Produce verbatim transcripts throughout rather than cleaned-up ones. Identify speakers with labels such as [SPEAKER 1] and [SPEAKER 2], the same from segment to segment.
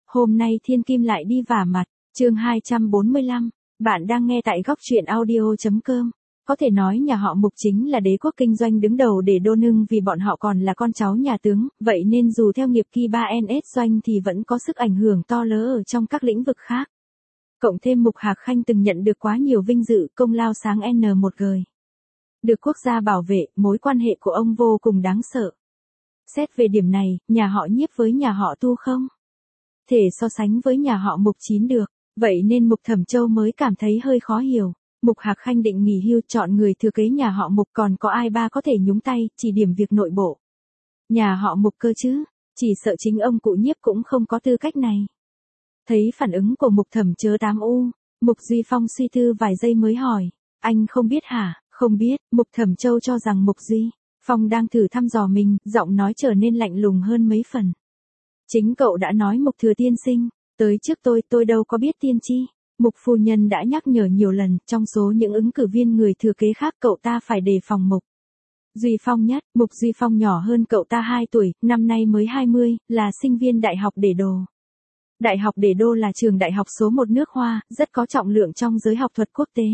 [SPEAKER 1] Hôm nay thiên kim lại đi vả mặt, chương hai trăm bốn mươi lăm, bạn đang nghe tại góc truyện audio.com. Có thể nói nhà họ Mục chính là đế quốc kinh doanh đứng đầu để đô nưng vì bọn họ còn là con cháu nhà tướng, vậy nên dù theo nghiệp kỳ ba en ét doanh thì vẫn có sức ảnh hưởng to lớn ở trong các lĩnh vực khác. Cộng thêm Mục Hạc Khanh từng nhận được quá nhiều vinh dự công lao sáng en một gời. Được quốc gia bảo vệ, mối quan hệ của ông vô cùng đáng sợ. Xét về điểm này, nhà họ Nhiếp với nhà họ Tu không thể so sánh với nhà họ Mục Chín được, vậy nên Mục Thẩm Châu mới cảm thấy hơi khó hiểu. Mục Hạc Khanh định nghỉ hưu chọn người thừa kế nhà họ Mục, còn có ai ba có thể nhúng tay, chỉ điểm việc nội bộ. Nhà họ Mục cơ chứ, chỉ sợ chính ông cụ Nhiếp cũng không có tư cách này. Thấy phản ứng của Mục Thẩm chớ tám u, Mục Duy Phong suy tư vài giây mới hỏi, anh không biết hả? Không biết. Mục Thẩm Châu cho rằng Mục Duy Phong đang thử thăm dò mình, giọng nói trở nên lạnh lùng hơn mấy phần. Chính cậu đã nói Mục Thừa tiên sinh, tới trước tôi, tôi đâu có biết tiên tri. Mục phu nhân đã nhắc nhở nhiều lần, trong số những ứng cử viên người thừa kế khác cậu ta phải đề phòng Mục Duy Phong nhất. Mục Duy Phong nhỏ hơn cậu ta hai tuổi, năm nay mới hai mươi, là sinh viên Đại học Để Đô. Đại học Để Đô là trường đại học số một nước Hoa, rất có trọng lượng trong giới học thuật quốc tế.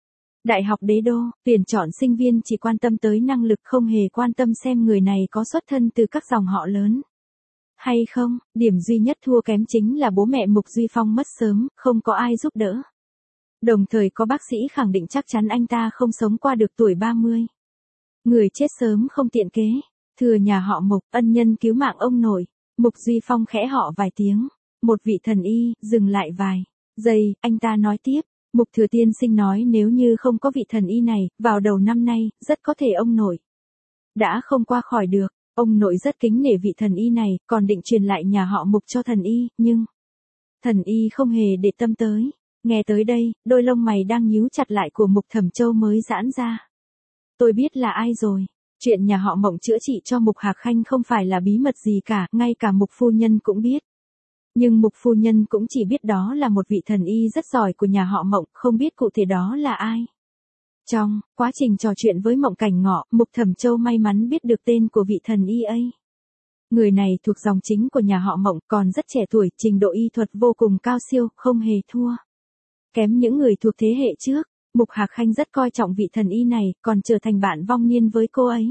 [SPEAKER 1] Đại học Đế Đô, tuyển chọn sinh viên chỉ quan tâm tới năng lực, không hề quan tâm xem người này có xuất thân từ các dòng họ lớn hay không. Điểm duy nhất thua kém chính là bố mẹ Mục Duy Phong mất sớm, không có ai giúp đỡ. Đồng thời có bác sĩ khẳng định chắc chắn anh ta không sống qua được tuổi ba mươi. Người chết sớm không tiện kế. Thừa nhà họ Mục, ân nhân cứu mạng ông nội. Mục Duy Phong khẽ họ vài tiếng. Một vị thần y, dừng lại vài giây, anh ta nói tiếp. Mục Thừa tiên sinh nói nếu như không có vị thần y này, vào đầu năm nay, rất có thể ông nội đã không qua khỏi được. Ông nội rất kính nể vị thần y này, còn định truyền lại nhà họ Mục cho thần y, nhưng thần y không hề để tâm tới. Nghe tới đây, đôi lông mày đang nhíu chặt lại của Mục Thẩm Châu mới giãn ra. Tôi biết là ai rồi. Chuyện nhà họ Mộng chữa trị cho Mục Hạc Khanh không phải là bí mật gì cả, ngay cả Mục phu nhân cũng biết. Nhưng Mục phu nhân cũng chỉ biết đó là một vị thần y rất giỏi của nhà họ Mộng, không biết cụ thể đó là ai. Trong quá trình trò chuyện với Mộng Cảnh Ngọ, Mục Thẩm Châu may mắn biết được tên của vị thần y ấy. Người này thuộc dòng chính của nhà họ Mộng, còn rất trẻ tuổi, trình độ y thuật vô cùng cao siêu, không hề thua kém những người thuộc thế hệ trước. Mục Hạc Khanh rất coi trọng vị thần y này, còn trở thành bạn vong niên với cô ấy.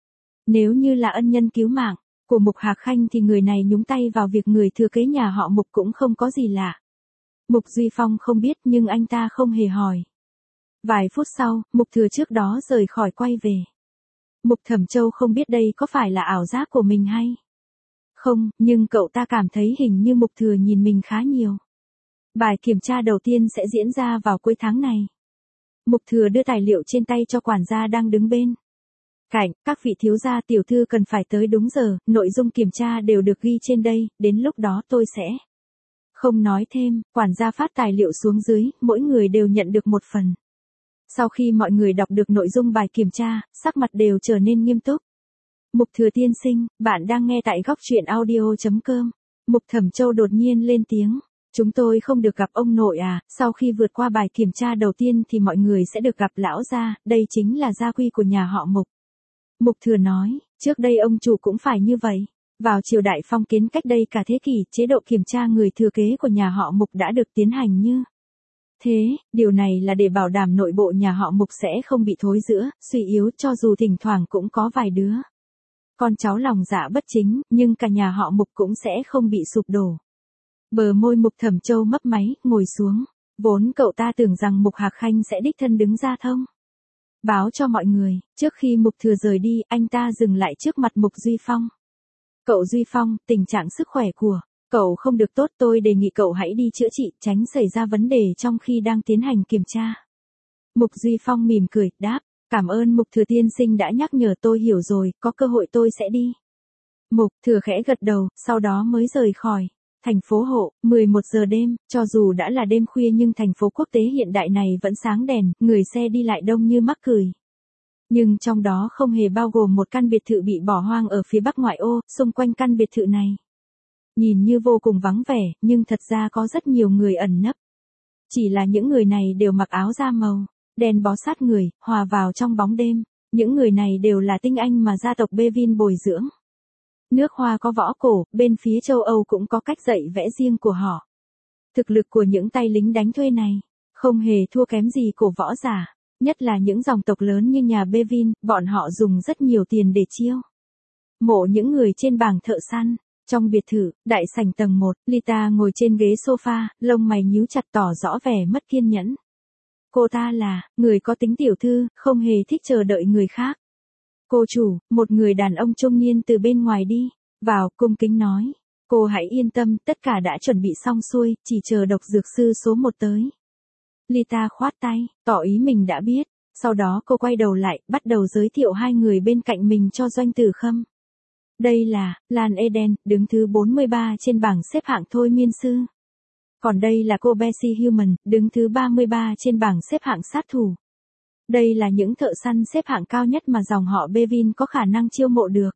[SPEAKER 1] Nếu như là ân nhân cứu mạng của Mục Hạc Khanh thì người này nhúng tay vào việc người thừa kế nhà họ Mục cũng không có gì lạ. Mục Duy Phong không biết nhưng anh ta không hề hỏi. Vài phút sau, Mục Thừa trước đó rời khỏi quay về. Mục Thẩm Châu không biết đây có phải là ảo giác của mình hay không, nhưng cậu ta cảm thấy hình như Mục Thừa nhìn mình khá nhiều. Bài kiểm tra đầu tiên sẽ diễn ra vào cuối tháng này. Mục Thừa đưa tài liệu trên tay cho quản gia đang đứng bên cạnh, các vị thiếu gia tiểu thư cần phải tới đúng giờ, nội dung kiểm tra đều được ghi trên đây, đến lúc đó tôi sẽ không nói thêm. Quản gia phát tài liệu xuống dưới, mỗi người đều nhận được một phần. Sau khi mọi người đọc được nội dung bài kiểm tra, sắc mặt đều trở nên nghiêm túc. Mục Thừa tiên sinh, bạn đang nghe tại góc truyện audio.com. Mục Thẩm Châu đột nhiên lên tiếng. Chúng tôi không được gặp ông nội à, sau khi vượt qua bài kiểm tra đầu tiên thì mọi người sẽ được gặp lão gia, đây chính là gia quy của nhà họ Mục. Mục Thừa nói, trước đây ông chủ cũng phải như vậy. Vào triều đại phong kiến cách đây cả thế kỷ, chế độ kiểm tra người thừa kế của nhà họ Mục đã được tiến hành như thế, điều này là để bảo đảm nội bộ nhà họ Mục sẽ không bị thối rữa, suy yếu, cho dù thỉnh thoảng cũng có vài đứa con cháu lòng dạ bất chính, nhưng cả nhà họ Mục cũng sẽ không bị sụp đổ. Bờ môi Mục Thẩm Châu mấp máy, ngồi xuống. Vốn cậu ta tưởng rằng Mục Hạc Khanh sẽ đích thân đứng ra thông báo cho mọi người. Trước khi Mục Thừa rời đi, anh ta dừng lại trước mặt Mục Duy Phong. Cậu Duy Phong, tình trạng sức khỏe của cậu không được tốt, tôi đề nghị cậu hãy đi chữa trị, tránh xảy ra vấn đề trong khi đang tiến hành kiểm tra. Mục Duy Phong mỉm cười, đáp, cảm ơn Mục Thừa tiên sinh đã nhắc nhở, tôi hiểu rồi, có cơ hội tôi sẽ đi. Mục Thừa khẽ gật đầu, sau đó mới rời khỏi thành phố Hộ. Mười một giờ đêm, cho dù đã là đêm khuya nhưng thành phố quốc tế hiện đại này vẫn sáng đèn, người xe đi lại đông như mắc cười. Nhưng trong đó không hề bao gồm một căn biệt thự bị bỏ hoang ở phía bắc ngoại ô. Xung quanh căn biệt thự này nhìn như vô cùng vắng vẻ, nhưng thật ra có rất nhiều người ẩn nấp. Chỉ là những người này đều mặc áo da màu đen bó sát người, hòa vào trong bóng đêm. Những người này đều là tinh anh mà gia tộc Bevin bồi dưỡng. Nước Hoa có võ cổ, bên phía châu Âu cũng có cách dạy vẽ riêng của họ. Thực lực của những tay lính đánh thuê này, không hề thua kém gì của võ giả, nhất là những dòng tộc lớn như nhà Bevin, bọn họ dùng rất nhiều tiền để chiêu mộ những người trên bảng thợ săn. Trong biệt thự, đại sảnh tầng một, Lita ngồi trên ghế sofa, lông mày nhíu chặt tỏ rõ vẻ mất kiên nhẫn. Cô ta là người có tính tiểu thư, không hề thích chờ đợi người khác. Cô chủ, một người đàn ông trung niên từ bên ngoài đi vào, cung kính nói. Cô hãy yên tâm, tất cả đã chuẩn bị xong xuôi, chỉ chờ độc dược sư số một tới. Lita khoát tay, tỏ ý mình đã biết. Sau đó cô quay đầu lại, bắt đầu giới thiệu hai người bên cạnh mình cho Doanh Tử Khâm. Đây là Lan Eden, đứng thứ bốn mươi ba trên bảng xếp hạng thôi miên sư. Còn đây là cô Bessie Human, đứng thứ ba mươi ba trên bảng xếp hạng sát thủ. Đây là những thợ săn xếp hạng cao nhất mà dòng họ Bevin có khả năng chiêu mộ được.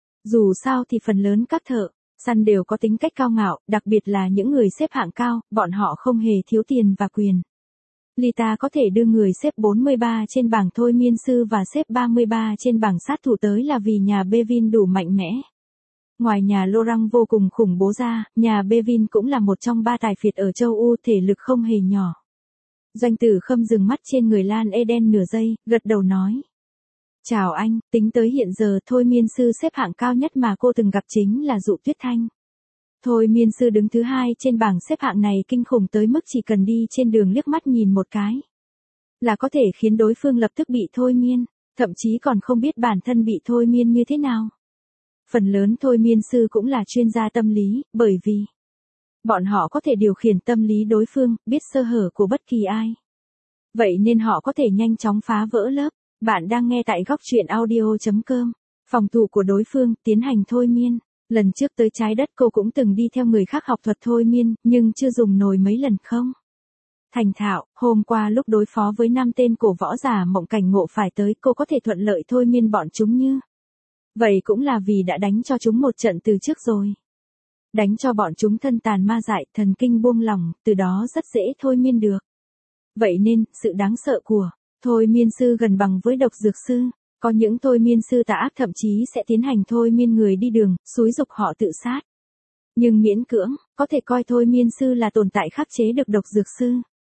[SPEAKER 1] Dù sao thì phần lớn các thợ săn đều có tính cách cao ngạo, đặc biệt là những người xếp hạng cao, bọn họ không hề thiếu tiền và quyền. Lita có thể đưa người xếp bốn mươi ba trên bảng thôi miên sư và xếp ba mươi ba trên bảng sát thủ tới là vì nhà Bevin đủ mạnh mẽ. Ngoài nhà Laurent vô cùng khủng bố ra, nhà Bevin cũng là một trong ba tài phiệt ở châu Âu, thể lực không hề nhỏ. Doanh Tử Khâm dừng mắt trên người Lan Eden nửa giây, gật đầu nói. Chào anh, tính tới hiện giờ thôi miên sư xếp hạng cao nhất mà cô từng gặp chính là Dụ Tuyết Thanh. Thôi miên sư đứng thứ hai trên bảng xếp hạng này kinh khủng tới mức chỉ cần đi trên đường liếc mắt nhìn một cái là có thể khiến đối phương lập tức bị thôi miên, thậm chí còn không biết bản thân bị thôi miên như thế nào. Phần lớn thôi miên sư cũng là chuyên gia tâm lý, bởi vì bọn họ có thể điều khiển tâm lý đối phương, biết sơ hở của bất kỳ ai. Vậy nên họ có thể nhanh chóng phá vỡ lớp. Bạn đang nghe tại góc truyện audio chấm com. Phòng thủ của đối phương, tiến hành thôi miên. Lần trước tới trái đất cô cũng từng đi theo người khác học thuật thôi miên, nhưng chưa dùng nổi mấy lần không. Thành thạo, hôm qua lúc đối phó với năm tên cổ võ giả mộng cảnh ngộ phải tới, cô có thể thuận lợi thôi miên bọn chúng như. Vậy cũng là vì đã đánh cho chúng một trận từ trước rồi. Đánh cho bọn chúng thân tàn ma dại, thần kinh buông lỏng, từ đó rất dễ thôi miên được. Vậy nên, sự đáng sợ của thôi miên sư gần bằng với độc dược sư. Có những thôi miên sư tà ác thậm chí sẽ tiến hành thôi miên người đi đường, xúi giục họ tự sát. Nhưng miễn cưỡng, có thể coi thôi miên sư là tồn tại khắc chế được độc dược sư.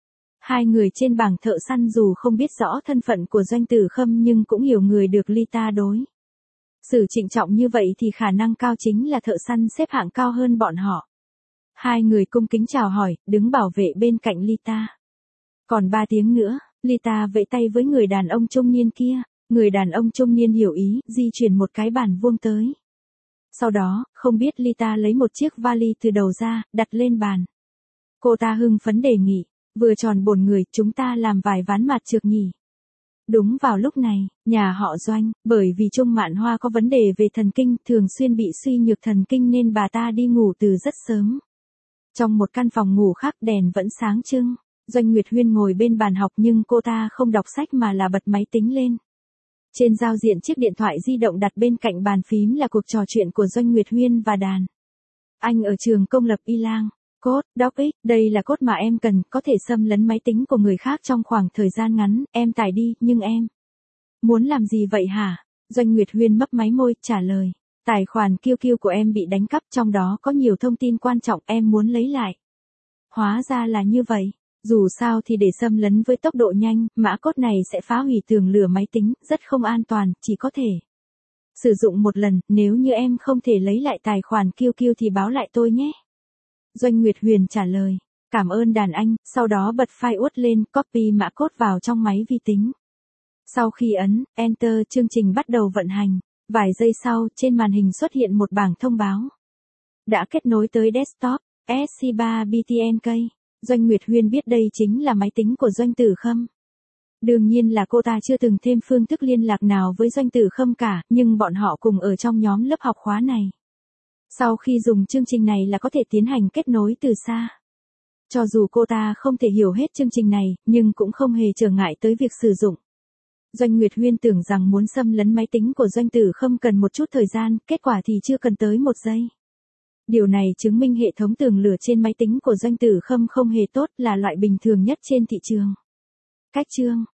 [SPEAKER 1] Hai người trên bảng thợ săn dù không biết rõ thân phận của Doanh Tử Khâm nhưng cũng hiểu người được Lita đối xử trịnh trọng như vậy thì khả năng cao chính là thợ săn xếp hạng cao hơn bọn họ. Hai người cung kính chào hỏi, đứng bảo vệ bên cạnh Lita. Còn ba tiếng nữa, Lita vẫy tay với người đàn ông trung niên kia. Người đàn ông trung niên hiểu ý, di chuyển một cái bàn vuông tới. Sau đó, không biết Lita lấy một chiếc vali từ đầu ra, đặt lên bàn. Cô ta hưng phấn đề nghị, vừa tròn bổn người, chúng ta làm vài ván mặt trược nhỉ. Đúng vào lúc này, nhà họ Doanh, bởi vì Trung Mạn Hoa có vấn đề về thần kinh, thường xuyên bị suy nhược thần kinh nên bà ta đi ngủ từ rất sớm. Trong một căn phòng ngủ khác đèn vẫn sáng trưng, Doanh Nguyệt Huyên ngồi bên bàn học nhưng cô ta không đọc sách mà là bật máy tính lên. Trên giao diện chiếc điện thoại di động đặt bên cạnh bàn phím là cuộc trò chuyện của Doanh Nguyệt Huyên và Đàn. Anh ở trường công lập Y Lang. Code, Doc X, đây là code mà em cần, có thể xâm lấn máy tính của người khác trong khoảng thời gian ngắn, em tải đi, nhưng em muốn làm gì vậy hả? Doanh Nguyệt Huyên mấp máy môi, trả lời. Tài khoản Q Q của em bị đánh cắp, trong đó có nhiều thông tin quan trọng em muốn lấy lại. Hóa ra là như vậy. Dù sao thì để xâm lấn với tốc độ nhanh, mã code này sẽ phá hủy tường lửa máy tính, rất không an toàn, chỉ có thể sử dụng một lần, nếu như em không thể lấy lại tài khoản Q Q thì báo lại tôi nhé. Doanh Nguyệt Huyền trả lời, cảm ơn Đàn anh, sau đó bật file uất lên, copy mã code vào trong máy vi tính. Sau khi ấn Enter, chương trình bắt đầu vận hành. Vài giây sau, trên màn hình xuất hiện một bảng thông báo. Đã kết nối tới desktop, S C ba B T N K. Doanh Nguyệt Huyên biết đây chính là máy tính của Doanh Tử Khâm. Đương nhiên là cô ta chưa từng thêm phương thức liên lạc nào với Doanh Tử Khâm cả, nhưng bọn họ cùng ở trong nhóm lớp học khóa này. Sau khi dùng chương trình này là có thể tiến hành kết nối từ xa. Cho dù cô ta không thể hiểu hết chương trình này, nhưng cũng không hề trở ngại tới việc sử dụng. Doanh Nguyệt Huyên tưởng rằng muốn xâm lấn máy tính của Doanh Tử Khâm cần một chút thời gian, kết quả thì chưa cần tới một giây. Điều này chứng minh hệ thống tường lửa trên máy tính của Doanh Tử Khâm không hề tốt, là loại bình thường nhất trên thị trường. Cách chương